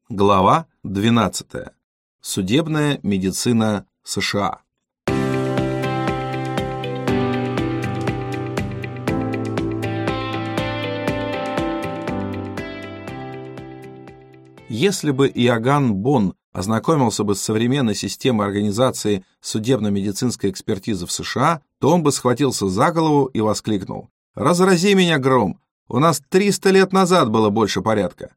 Глава 12. Судебная медицина США. Если бы Иоганн Бонн ознакомился бы с современной системой организации судебно-медицинской экспертизы в США, то он бы схватился за голову и воскликнул: «Разрази меня гром! У нас 300 лет назад было больше порядка!»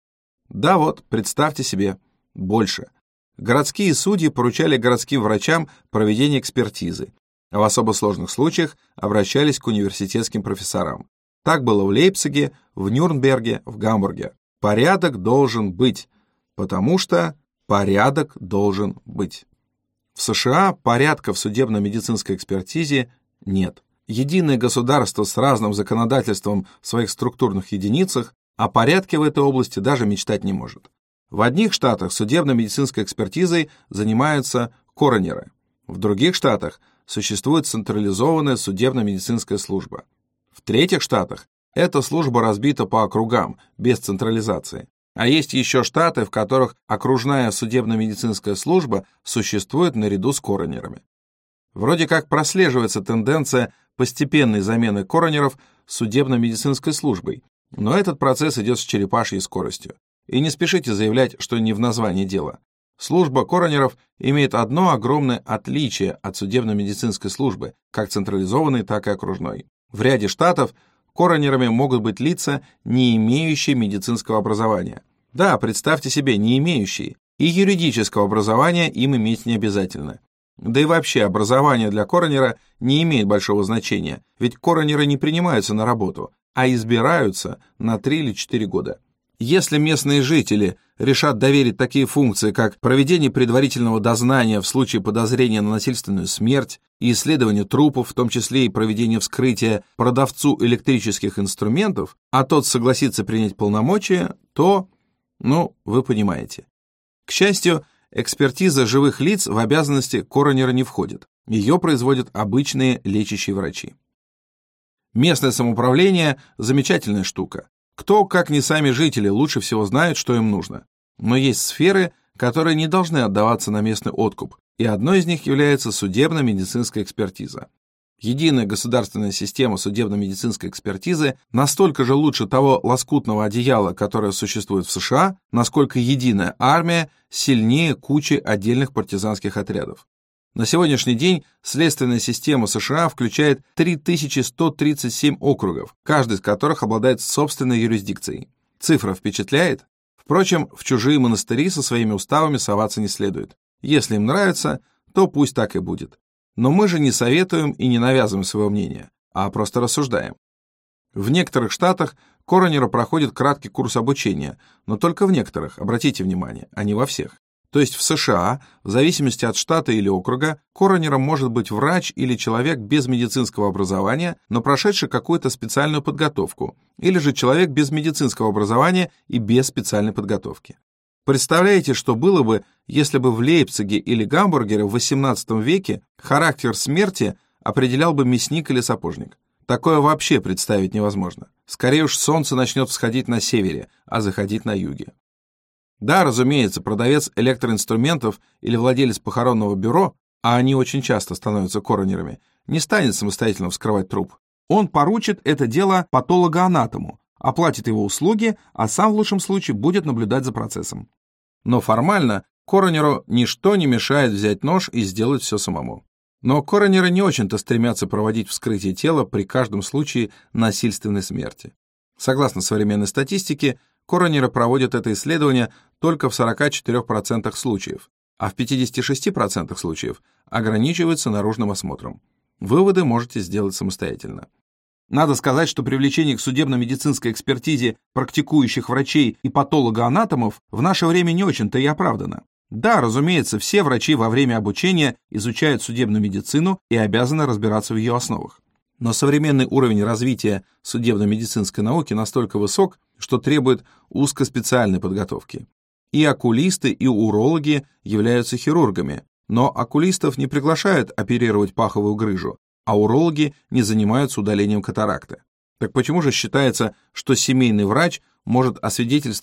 Да вот, представьте себе, больше. Городские судьи поручали городским врачам проведение экспертизы, а в особо сложных случаях обращались к университетским профессорам. Так было в Лейпциге, в Нюрнберге, в Гамбурге. Порядок должен быть, потому что порядок должен быть. В США порядка в судебно-медицинской экспертизе нет. Единое государство с разным законодательством в своих структурных единицах о порядке в этой области даже мечтать не может. В одних штатах судебно-медицинской экспертизой занимаются коронеры. В других штатах существует централизованная судебно-медицинская служба. В третьих штатах эта служба разбита по округам, без централизации. А есть еще штаты, в которых окружная судебно-медицинская служба существует наряду с коронерами. Вроде как прослеживается тенденция постепенной замены коронеров судебно-медицинской службой, но этот процесс идет с черепашьей скоростью. И не спешите заявлять, что не в названии дело. Служба коронеров имеет одно огромное отличие от судебно-медицинской службы, как централизованной, так и окружной. В ряде штатов коронерами могут быть лица, не имеющие медицинского образования. Да, представьте себе, не имеющие. И юридического образования им иметь не обязательно. Да и вообще образование для коронера не имеет большого значения, ведь коронеры не принимаются на работу, а избираются на 3 или 4 года. Если местные жители решат доверить такие функции, как проведение предварительного дознания в случае подозрения на насильственную смерть и исследование трупов, в том числе и проведение вскрытия продавцу электрических инструментов, а тот согласится принять полномочия, то, вы понимаете. К счастью, экспертиза живых лиц в обязанности коронера не входит. Ее производят обычные лечащие врачи. Местное самоуправление – замечательная штука. Кто, как не сами жители, лучше всего знают, что им нужно. Но есть сферы, которые не должны отдаваться на местный откуп, и одной из них является судебно-медицинская экспертиза. Единая государственная система судебно-медицинской экспертизы настолько же лучше того лоскутного одеяла, которое существует в США, насколько единая армия сильнее кучи отдельных партизанских отрядов. На сегодняшний день следственная система США включает 3137 округов, каждый из которых обладает собственной юрисдикцией. Цифра впечатляет? Впрочем, в чужие монастыри со своими уставами соваться не следует. Если им нравится, то пусть так и будет. Но мы же не советуем и не навязываем своего мнения, а просто рассуждаем. В некоторых штатах коронеры проходят краткий курс обучения, но только в некоторых, обратите внимание, а не во всех. То есть в США, в зависимости от штата или округа, коронером может быть врач или человек без медицинского образования, но прошедший какую-то специальную подготовку, или же человек без медицинского образования и без специальной подготовки. Представляете, что было бы, если бы в Лейпциге или Гамбурге в XVIII веке характер смерти определял бы мясник или сапожник? Такое вообще представить невозможно. Скорее уж солнце начнет всходить на севере, а заходить на юге. Да, разумеется, продавец электроинструментов или владелец похоронного бюро, а они очень часто становятся коронерами, не станет самостоятельно вскрывать труп. Он поручит это дело патологоанатому, оплатит его услуги, а сам в лучшем случае будет наблюдать за процессом. Но формально коронеру ничто не мешает взять нож и сделать все самому. Но коронеры не очень-то стремятся проводить вскрытие тела при каждом случае насильственной смерти. Согласно современной статистике, коронеры проводят это исследование только в 44% случаев, а в 56% случаев ограничиваются наружным осмотром. Выводы можете сделать самостоятельно. Надо сказать, что привлечение к судебно-медицинской экспертизе практикующих врачей и патологоанатомов в наше время не очень-то и оправдано. Да, разумеется, все врачи во время обучения изучают судебную медицину и обязаны разбираться в ее основах. Но современный уровень развития судебно-медицинской науки настолько высок, что требует узкоспециальной подготовки. И окулисты, и урологи являются хирургами, но окулистов не приглашают оперировать паховую грыжу, а урологи не занимаются удалением катаракты. Так почему же считается, что семейный врач может освидетельствовать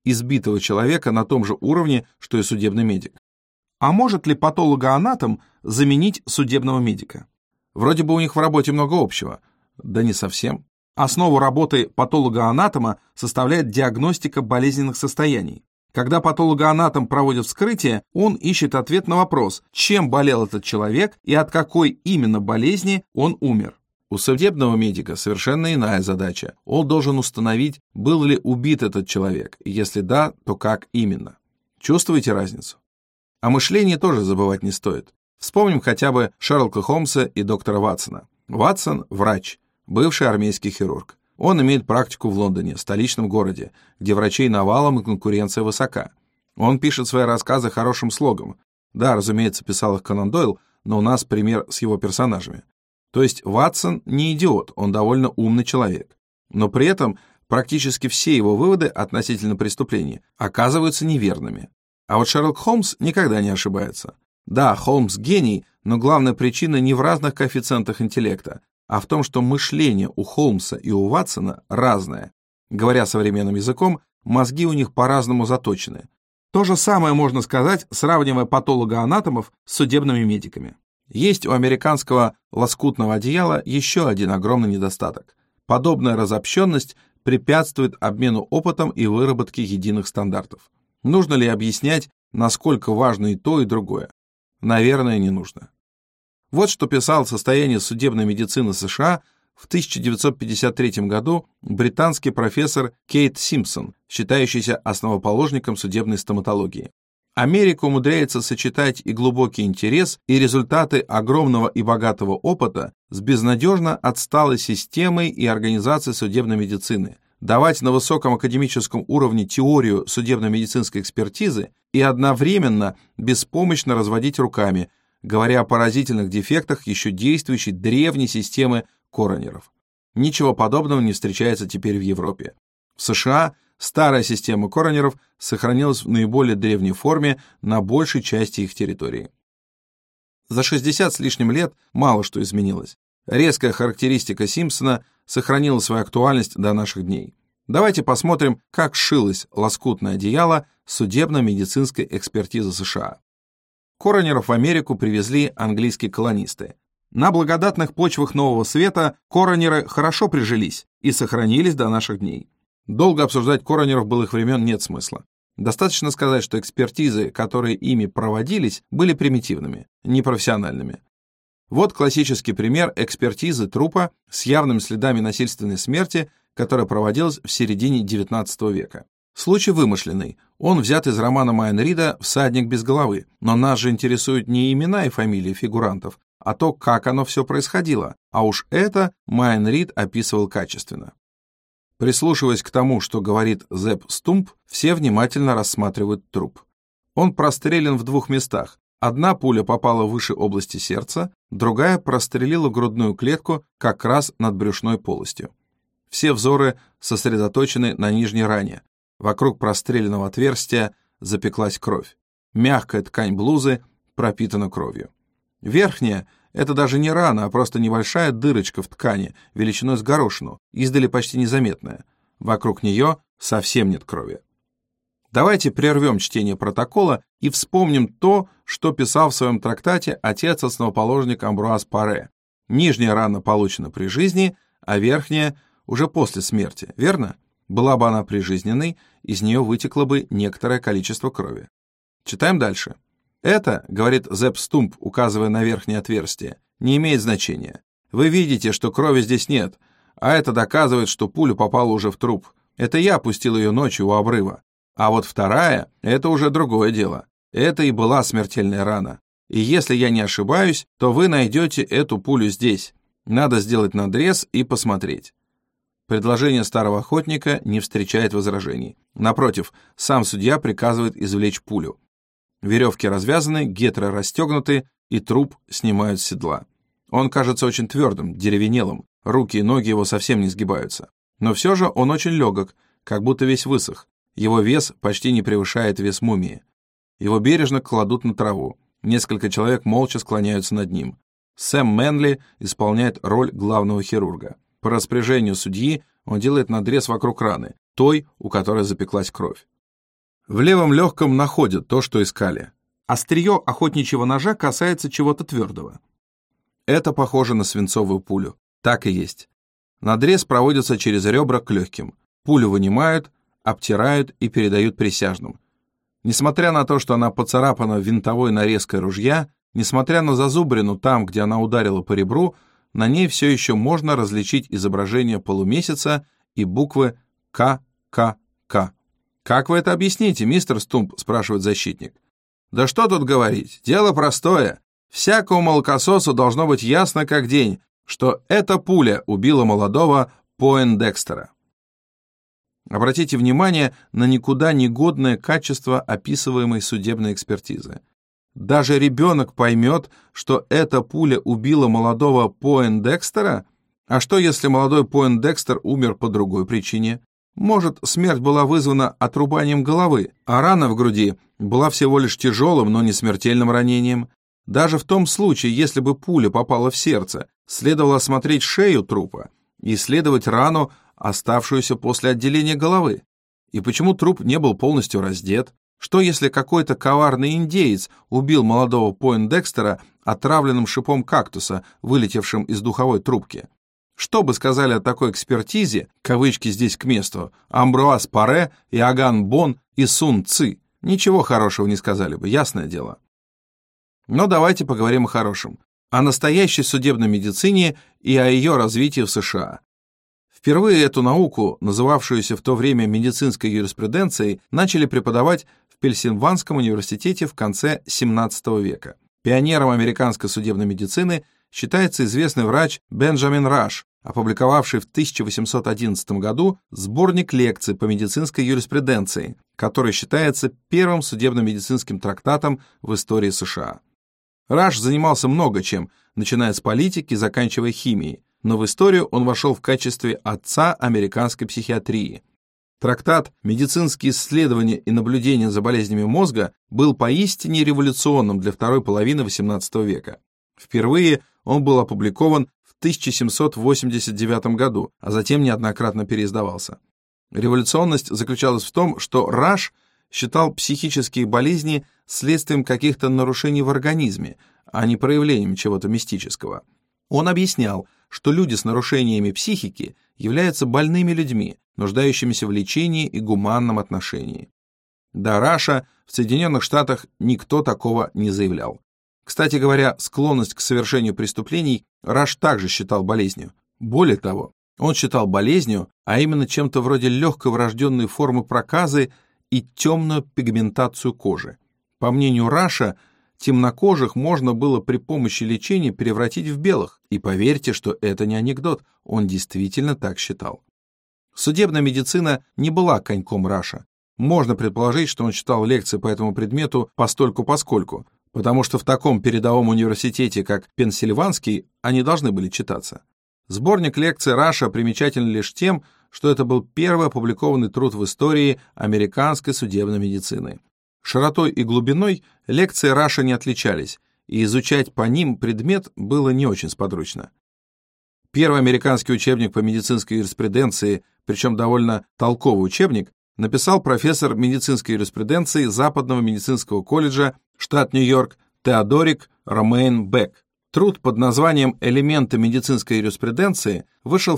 избитого человека на том же уровне, что и судебный медик. А может ли патологоанатом заменить судебного медика? Вроде бы у них в работе много общего. Да не совсем. Основу работы патологоанатома составляет диагностика болезненных состояний. Когда патологоанатом проводит вскрытие, он ищет ответ на вопрос, чем болел этот человек и от какой именно болезни он умер. У судебного медика совершенно иная задача. Он должен установить, был ли убит этот человек, и если да, то как именно. Чувствуете разницу? О мышлении тоже забывать не стоит. Вспомним хотя бы Шерлока Холмса и доктора Ватсона. Ватсон – врач, бывший армейский хирург. Он имеет практику в Лондоне, столичном городе, где врачей навалом и конкуренция высока. Он пишет свои рассказы хорошим слогом. Да, разумеется, писал их Конан Дойл, но у нас пример с его персонажами. То есть Ватсон не идиот, он довольно умный человек. Но при этом практически все его выводы относительно преступлений оказываются неверными. А вот Шерлок Холмс никогда не ошибается. Да, Холмс гений, но главная причина не в разных коэффициентах интеллекта, а в том, что мышление у Холмса и у Ватсона разное. Говоря современным языком, мозги у них по-разному заточены. То же самое можно сказать, сравнивая патологоанатомов с судебными медиками. Есть у американского лоскутного одеяла еще один огромный недостаток. Подобная разобщенность препятствует обмену опытом и выработке единых стандартов. Нужно ли объяснять, насколько важно и то, и другое? Наверное, не нужно. Вот что писал о состоянии судебной медицины США в 1953 году британский профессор Кейт Симпсон, считающийся основоположником судебной стоматологии. Америка умудряется сочетать и глубокий интерес, и результаты огромного и богатого опыта с безнадежно отсталой системой и организацией судебной медицины, давать на высоком академическом уровне теорию судебно-медицинской экспертизы и одновременно беспомощно разводить руками, говоря о поразительных дефектах еще действующей древней системы коронеров. Ничего подобного не встречается теперь в Европе. В США старая система коронеров сохранилась в наиболее древней форме на большей части их территории. За 60 с лишним лет мало что изменилось. Резкая характеристика Симпсона сохранила свою актуальность до наших дней. Давайте посмотрим, как сшилось лоскутное одеяло судебно-медицинской экспертизы США. Коронеров в Америку привезли английские колонисты. На благодатных почвах Нового Света коронеры хорошо прижились и сохранились до наших дней. Долго обсуждать коронеров былых времен нет смысла. Достаточно сказать, что экспертизы, которые ими проводились, были примитивными, непрофессиональными. Вот классический пример экспертизы трупа с явными следами насильственной смерти, которая проводилась в середине XIX века. Случай вымышленный. Он взят из романа Майн Рида «Всадник без головы», но нас же интересуют не имена и фамилии фигурантов, а то, как оно все происходило, а уж это Майн Рид описывал качественно. Прислушиваясь к тому, что говорит Зепп Стумп, все внимательно рассматривают труп. Он прострелен в двух местах. Одна пуля попала выше области сердца, другая прострелила грудную клетку как раз над брюшной полостью. Все взоры сосредоточены на нижней ране. Вокруг простреленного отверстия запеклась кровь. Мягкая ткань блузы пропитана кровью. Верхняя — это даже не рана, а просто небольшая дырочка в ткани, величиной с горошину, издали почти незаметная. Вокруг нее совсем нет крови. Давайте прервем чтение протокола и вспомним то, что писал в своем трактате отец-основоположник Амбруаз Паре. Нижняя рана получена при жизни, а верхняя уже после смерти, верно? Была бы она прижизненной, из нее вытекло бы некоторое количество крови. Читаем дальше. Это, говорит Зепп Стумп, указывая на верхнее отверстие, не имеет значения. Вы видите, что крови здесь нет, а это доказывает, что пуля попала уже в труп. Это я пустил ее ночью у обрыва. А вот вторая — это уже другое дело. Это и была смертельная рана. И если я не ошибаюсь, то вы найдете эту пулю здесь. Надо сделать надрез и посмотреть. Предложение старого охотника не встречает возражений. Напротив, сам судья приказывает извлечь пулю. Веревки развязаны, гетры расстегнуты, и труп снимают с седла. Он кажется очень твердым, деревенелым, руки и ноги его совсем не сгибаются. Но все же он очень легок, как будто весь высох. Его вес почти не превышает вес мумии. Его бережно кладут на траву. Несколько человек молча склоняются над ним. Сэм Мэнли исполняет роль главного хирурга. По распоряжению судьи он делает надрез вокруг раны, той, у которой запеклась кровь. В левом легком находят то, что искали. Острие охотничьего ножа касается чего-то твердого. Это похоже на свинцовую пулю. Так и есть. Надрез проводится через ребра к легким. Пулю вынимают, обтирают и передают присяжным. Несмотря на то, что она поцарапана винтовой нарезкой ружья, несмотря на зазубрину там, где она ударила по ребру, на ней все еще можно различить изображение полумесяца и буквы ККК. «Как вы это объясните, мистер Стумп?» – спрашивает защитник. «Да что тут говорить, дело простое. Всякому молокососу должно быть ясно как день, что эта пуля убила молодого Пойндекстера». Обратите внимание на никуда не годное качество описываемой судебной экспертизы. Даже ребенок поймет, что эта пуля убила молодого Пойндекстера? А что, если молодой Пойндекстер умер по другой причине? Может, смерть была вызвана отрубанием головы, а рана в груди была всего лишь тяжелым, но не смертельным ранением? Даже в том случае, если бы пуля попала в сердце, следовало осмотреть шею трупа и исследовать рану, оставшуюся после отделения головы. И почему труп не был полностью раздет? Что если какой-то коварный индеец убил молодого Пойндекстера отравленным шипом кактуса, вылетевшим из духовой трубки? Что бы сказали о такой экспертизе, кавычки здесь к месту, Амбруаз Паре, Иоганн Бон и Сун Ци? Ничего хорошего не сказали бы, ясное дело. Но давайте поговорим о хорошем, о настоящей судебной медицине и о ее развитии в США. Впервые эту науку, называвшуюся в то время медицинской юриспруденцией, начали преподавать в Пенсильванском университете в конце XVII века. Пионером американской судебной медицины считается известный врач Бенджамин Раш, опубликовавший в 1811 году сборник лекций по медицинской юриспруденции, который считается первым судебно-медицинским трактатом в истории США. Раш занимался много чем, начиная с политики, заканчивая химией, но в историю он вошел в качестве отца американской психиатрии. Трактат «Медицинские исследования и наблюдения за болезнями мозга» был поистине революционным для второй половины XVIII века. Впервые он был опубликован в 1789 году, а затем неоднократно переиздавался. Революционность заключалась в том, что Раш считал психические болезни следствием каких-то нарушений в организме, а не проявлением чего-то мистического. Он объяснял, что люди с нарушениями психики являются больными людьми, нуждающимися в лечении и гуманном отношении. До Раша в Соединенных Штатах никто такого не заявлял. Кстати говоря, склонность к совершению преступлений Раш также считал болезнью. Более того, он считал болезнью, а именно чем-то вроде легкой врожденной формы проказы и темную пигментацию кожи. По мнению Раша, темнокожих можно было при помощи лечения превратить в белых, и поверьте, что это не анекдот, он действительно так считал. Судебная медицина не была коньком Раша. Можно предположить, что он читал лекции по этому предмету постольку-поскольку, потому что в таком передовом университете, как Пенсильванский, они должны были читаться. Сборник лекций Раша примечателен лишь тем, что это был первый опубликованный труд в истории американской судебной медицины. Широтой и глубиной лекции Раша не отличались, и изучать по ним предмет было не очень сподручно. Первый американский учебник по медицинской юриспруденции, причем довольно толковый учебник, написал профессор медицинской юриспруденции Западного медицинского колледжа, штат Нью-Йорк, Теодорик Ромейн Бек. Труд под названием «Элементы медицинской юриспруденции» вышел в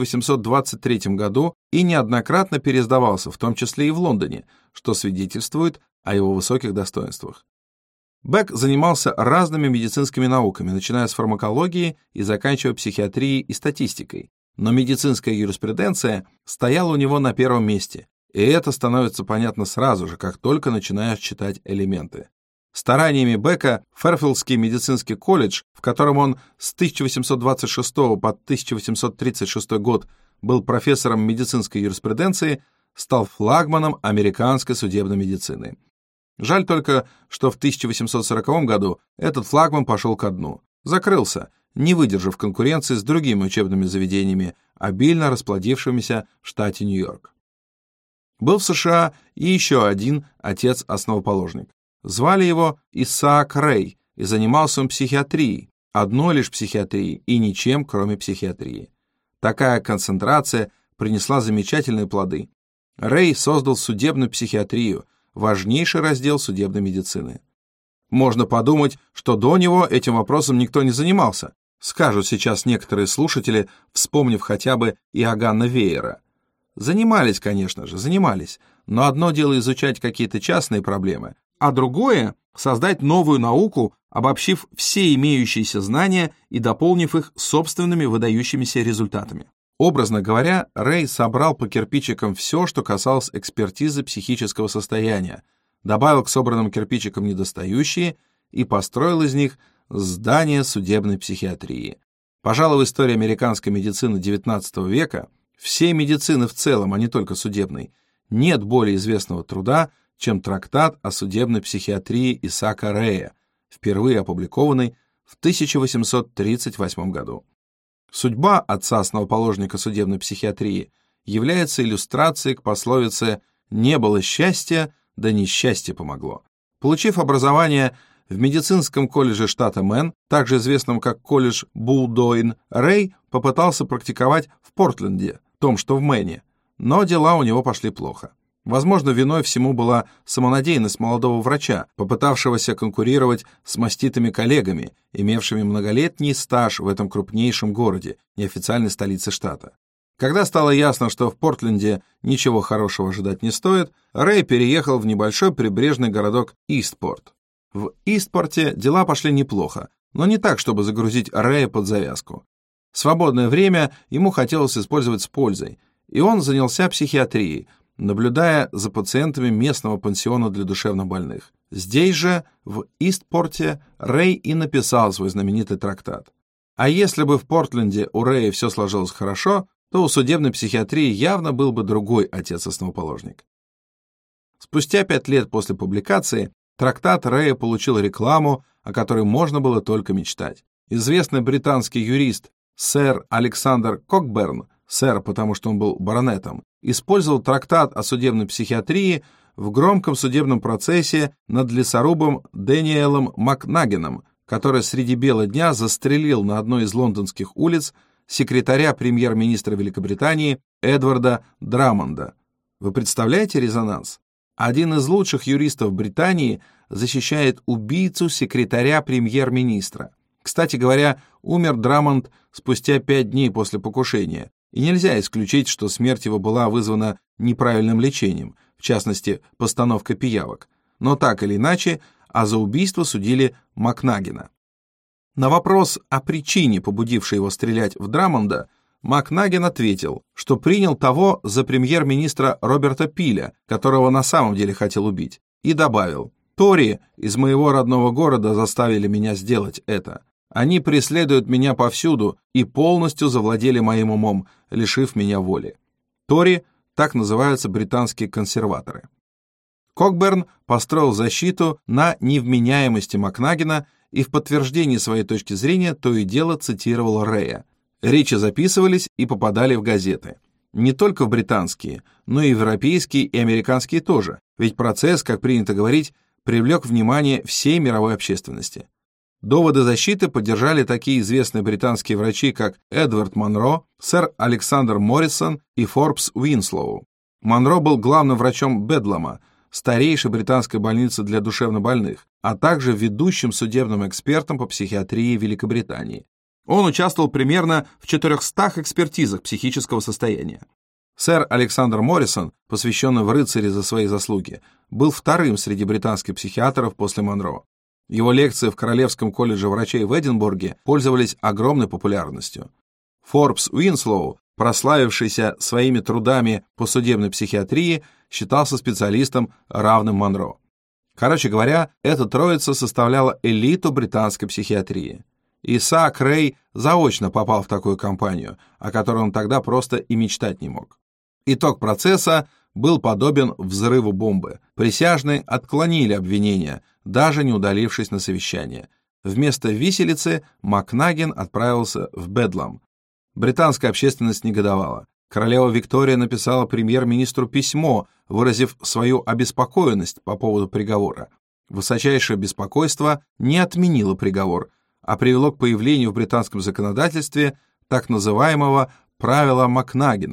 1823 году и неоднократно переиздавался, в том числе и в Лондоне, что свидетельствует о его высоких достоинствах. Бек занимался разными медицинскими науками, начиная с фармакологии и заканчивая психиатрией и статистикой, но медицинская юриспруденция стояла у него на первом месте, и это становится понятно сразу же, как только начинаешь читать элементы. Стараниями Бека Фэрфилдский медицинский колледж, в котором он с 1826 по 1836 год был профессором медицинской юриспруденции, стал флагманом американской судебной медицины. Жаль только, что в 1840 году этот флагман пошел ко дну, закрылся, не выдержав конкуренции с другими учебными заведениями, обильно расплодившимися в штате Нью-Йорк. Был в США и еще один отец-основоположник. Звали его Исаак Рей, и занимался он психиатрией, одной лишь психиатрией и ничем, кроме психиатрии. Такая концентрация принесла замечательные плоды. Рей создал судебную психиатрию, важнейший раздел судебной медицины. Можно подумать, что до него этим вопросом никто не занимался, скажут сейчас некоторые слушатели, вспомнив хотя бы Иоганна Веера. Занимались, конечно же, занимались, но одно дело изучать какие-то частные проблемы, а другое — создать новую науку, обобщив все имеющиеся знания и дополнив их собственными выдающимися результатами. Образно говоря, Рэй собрал по кирпичикам все, что касалось экспертизы психического состояния, добавил к собранным кирпичикам недостающие и построил из них здание судебной психиатрии. Пожалуй, в истории американской медицины XIX века, всей медицины в целом, а не только судебной, нет более известного труда, чем трактат о судебной психиатрии Исаака Рэя, впервые опубликованный в 1838 году. Судьба отца-основоположника судебной психиатрии является иллюстрацией к пословице «не было счастья, да несчастье помогло». Получив образование в медицинском колледже штата Мэн, также известном как колледж Булдойн, Рэй попытался практиковать в Портленде, том, что в Мэне, но дела у него пошли плохо. Возможно, виной всему была самонадеянность молодого врача, попытавшегося конкурировать с маститыми коллегами, имевшими многолетний стаж в этом крупнейшем городе, неофициальной столице штата. Когда стало ясно, что в Портленде ничего хорошего ожидать не стоит, Рэй переехал в небольшой прибрежный городок Истпорт. В Истпорте дела пошли неплохо, но не так, чтобы загрузить Рэя под завязку. Свободное время ему хотелось использовать с пользой, и он занялся психиатрией, наблюдая за пациентами местного пансиона для душевнобольных. Здесь же, в Истпорте, Рэй и написал свой знаменитый трактат. А если бы в Портленде у Рэя все сложилось хорошо, то у судебной психиатрии явно был бы другой отец-основоположник. Спустя 5 лет после публикации трактат Рэя получил рекламу, о которой можно было только мечтать. Известный британский юрист сэр Александр Кокберн, сэр, потому что он был баронетом, использовал трактат о судебной психиатрии в громком судебном процессе над лесорубом Дэниелом Макнагеном, который среди бела дня застрелил на одной из лондонских улиц секретаря премьер-министра Великобритании Эдварда Драмонда. Вы представляете резонанс? Один из лучших юристов Британии защищает убийцу секретаря премьер-министра. Кстати говоря, умер Драмонд спустя 5 дней после покушения, и нельзя исключить, что смерть его была вызвана неправильным лечением, в частности, постановкой пиявок. Но так или иначе, а за убийство судили Макнагена. На вопрос о причине, побудившей его стрелять в Драмонда, Макнаген ответил, что принял того за премьер-министра Роберта Пиля, которого на самом деле хотел убить, и добавил: «Тори из моего родного города заставили меня сделать это. Они преследуют меня повсюду и полностью завладели моим умом, лишив меня воли». Тори — так называются британские консерваторы. Кокберн построил защиту на невменяемости Макнагена и в подтверждении своей точки зрения то и дело цитировал Рэя. Речи записывались и попадали в газеты. Не только в британские, но и европейские и американские тоже, ведь процесс, как принято говорить, привлек внимание всей мировой общественности. Доводы защиты поддержали такие известные британские врачи, как Эдвард Монро, сэр Александр Моррисон и Форбс Уинслоу. Монро был главным врачом Бедлама, старейшей британской больницы для душевнобольных, а также ведущим судебным экспертом по психиатрии Великобритании. Он участвовал примерно в 400 экспертизах психического состояния. Сэр Александр Моррисон, посвященный в рыцари за свои заслуги, был вторым среди британских психиатров после Монро. Его лекции в Королевском колледже врачей в Эдинбурге пользовались огромной популярностью. Форбс Уинслоу, прославившийся своими трудами по судебной психиатрии, считался специалистом, равным Монро. Короче говоря, эта троица составляла элиту британской психиатрии. Исаак Рэй заочно попал в такую компанию, о которой он тогда просто и мечтать не мог. Итог процесса был подобен взрыву бомбы. Присяжные отклонили обвинения, даже не удалившись на совещание. Вместо виселицы Макнаген отправился в Бедлам. Британская общественность негодовала. Королева Виктория написала премьер-министру письмо, выразив свою обеспокоенность по поводу приговора. Высочайшее беспокойство не отменило приговор, а привело к появлению в британском законодательстве так называемого правила Макнагена,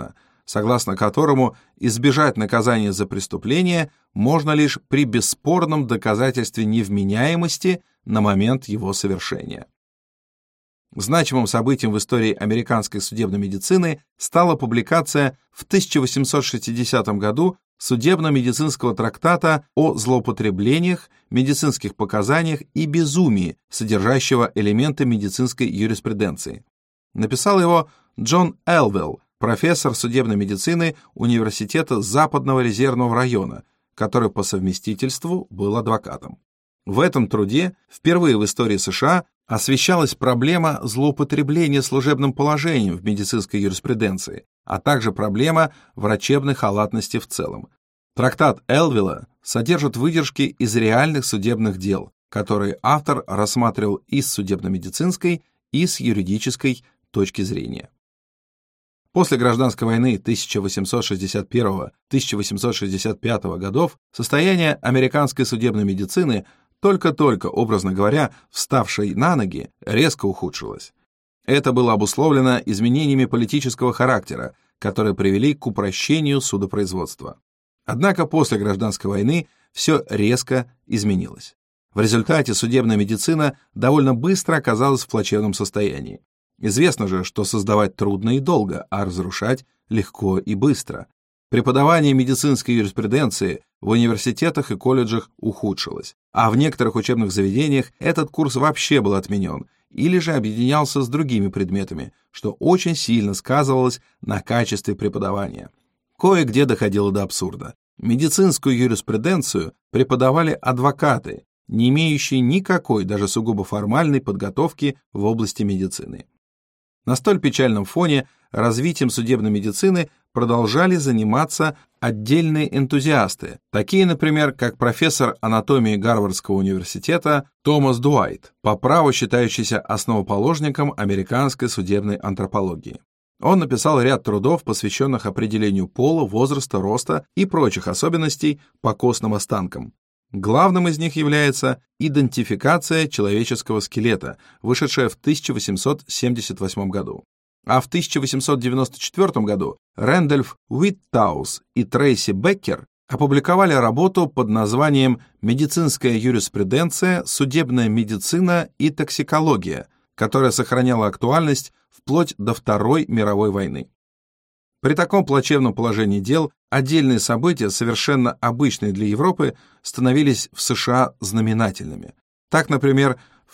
согласно которому избежать наказания за преступление можно лишь при бесспорном доказательстве невменяемости на момент его совершения. Значимым событием в истории американской судебной медицины стала публикация в 1860 году судебно-медицинского трактата о злоупотреблениях, медицинских показаниях и безумии, содержащего элементы медицинской юриспруденции. Написал его Джон Элвелл, профессор судебной медицины Университета Западного резервного района, который по совместительству был адвокатом. В этом труде впервые в истории США освещалась проблема злоупотребления служебным положением в медицинской юриспруденции, а также проблема врачебной халатности в целом. Трактат Элвелла содержит выдержки из реальных судебных дел, которые автор рассматривал и с судебно-медицинской, и с юридической точки зрения. После гражданской войны 1861-1865 годов состояние американской судебной медицины, только-только, образно говоря, вставшей на ноги, резко ухудшилось. Это было обусловлено изменениями политического характера, которые привели к упрощению судопроизводства. Однако после гражданской войны все резко изменилось. В результате судебная медицина довольно быстро оказалась в плачевном состоянии. Известно же, что создавать трудно и долго, а разрушать легко и быстро. Преподавание медицинской юриспруденции в университетах и колледжах ухудшилось, а в некоторых учебных заведениях этот курс вообще был отменен или же объединялся с другими предметами, что очень сильно сказывалось на качестве преподавания. Кое-где доходило до абсурда. Медицинскую юриспруденцию преподавали адвокаты, не имеющие никакой, даже сугубо формальной подготовки в области медицины. На столь печальном фоне развитием судебной медицины продолжали заниматься отдельные энтузиасты, такие, например, как профессор анатомии Гарвардского университета Томас Дуайт, по праву считающийся основоположником американской судебной антропологии. Он написал ряд трудов, посвященных определению пола, возраста, роста и прочих особенностей по костным останкам. Главным из них является идентификация человеческого скелета, вышедшая в 1878 году. А в 1894 году Рэндольф Уиттаус и Трейси Беккер опубликовали работу под названием «Медицинская юриспруденция, судебная медицина и токсикология», которая сохраняла актуальность вплоть до Второй мировой войны. При таком плачевном положении дел отдельные события, совершенно обычные для Европы, становились в США знаменательными. Так, например, в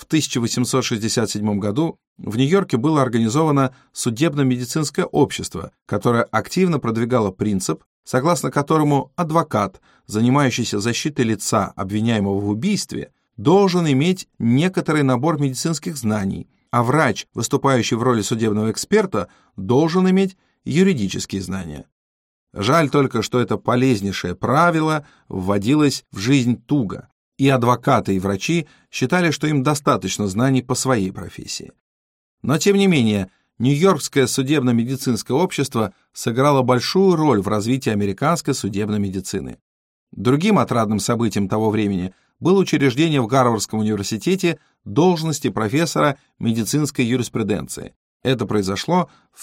1867 году в Нью-Йорке было организовано судебно-медицинское общество, которое активно продвигало принцип, согласно которому адвокат, занимающийся защитой лица, обвиняемого в убийстве, должен иметь некоторый набор медицинских знаний, а врач, выступающий в роли судебного эксперта, должен иметь юридические знания. Жаль только, что это полезнейшее правило вводилось в жизнь туго, и адвокаты и врачи считали, что им достаточно знаний по своей профессии. Но, тем не менее, Нью-Йоркское судебно-медицинское общество сыграло большую роль в развитии американской судебной медицины. Другим отрадным событием того времени было учреждение в Гарвардском университете должности профессора медицинской юриспруденции. Это произошло в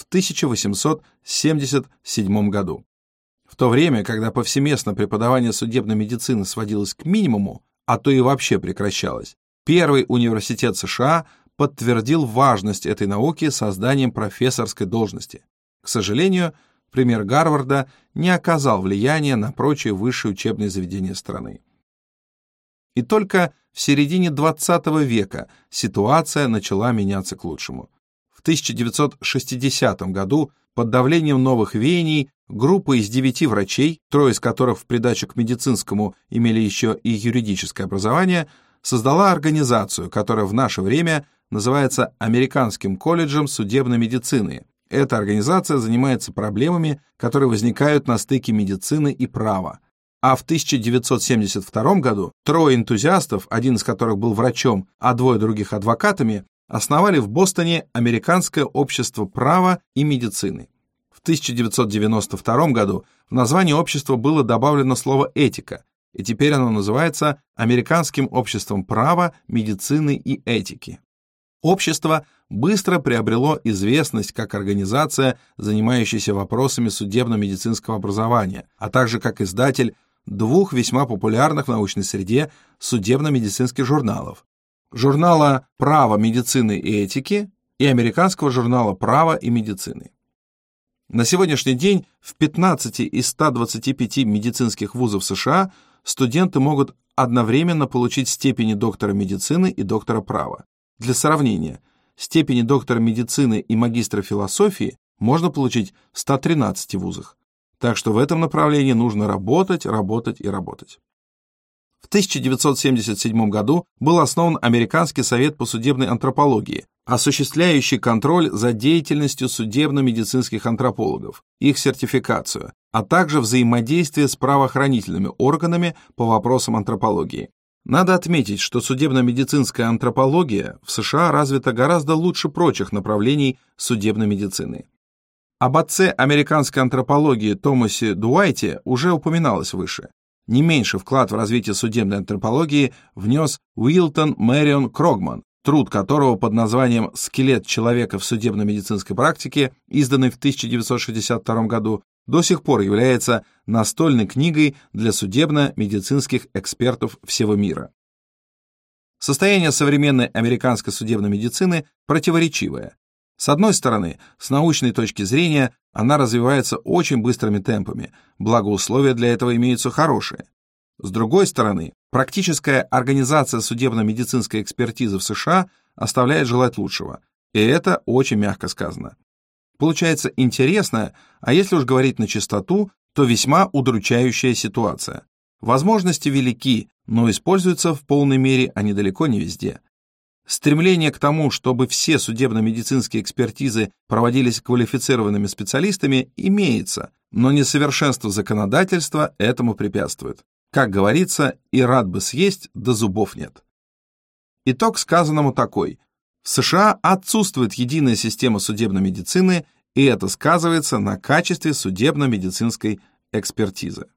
1877 году. В то время, когда повсеместно преподавание судебной медицины сводилось к минимуму, а то и вообще прекращалось, первый университет США подтвердил важность этой науки созданием профессорской должности. К сожалению, пример Гарварда не оказал влияния на прочие высшие учебные заведения страны. И только в середине XX века ситуация начала меняться к лучшему. В 1960 году под давлением новых веяний группа из 9 врачей, 3 из которых в придачу к медицинскому имели еще и юридическое образование, создала организацию, которая в наше время называется Американским колледжем судебной медицины. Эта организация занимается проблемами, которые возникают на стыке медицины и права. А в 1972 году 3 энтузиастов, один из которых был врачом, а 2 других адвокатами, основали в Бостоне Американское общество права и медицины. В 1992 году в название общества было добавлено слово «этика», и теперь оно называется Американским обществом права, медицины и этики. Общество быстро приобрело известность как организация, занимающаяся вопросами судебно-медицинского образования, а также как издатель двух весьма популярных в научной среде судебно-медицинских журналов: журнала «Право, медицины и этики» и американского журнала «Право и медицины». На сегодняшний день в 15 из 125 медицинских вузов США студенты могут одновременно получить степени доктора медицины и доктора права. Для сравнения, степени доктора медицины и магистра философии можно получить в 113 вузах. Так что в этом направлении нужно работать, работать и работать. В 1977 году был основан Американский совет по судебной антропологии, осуществляющий контроль за деятельностью судебно-медицинских антропологов, их сертификацию, а также взаимодействие с правоохранительными органами по вопросам антропологии. Надо отметить, что судебно-медицинская антропология в США развита гораздо лучше прочих направлений судебной медицины. Об отце американской антропологии Томасе Дуайте уже упоминалось выше. Не меньший вклад в развитие судебной антропологии внес Уилтон Мэрион Крогман, труд которого под названием «Скелет человека в судебно-медицинской практике», изданный в 1962 году, до сих пор является настольной книгой для судебно-медицинских экспертов всего мира. Состояние современной американской судебной медицины противоречивое. С одной стороны, с научной точки зрения, она развивается очень быстрыми темпами, благо условия для этого имеются хорошие. С другой стороны, практическая организация судебно-медицинской экспертизы в США оставляет желать лучшего, и это очень мягко сказано. Получается интересная, а если уж говорить на чистоту, то весьма удручающая ситуация. Возможности велики, но используются в полной мере они далеко не везде. Стремление к тому, чтобы все судебно-медицинские экспертизы проводились квалифицированными специалистами, имеется, но несовершенство законодательства этому препятствует. Как говорится, и рад бы съесть, да зубов нет. Итог сказанному такой: в США отсутствует единая система судебной медицины, и это сказывается на качестве судебно-медицинской экспертизы.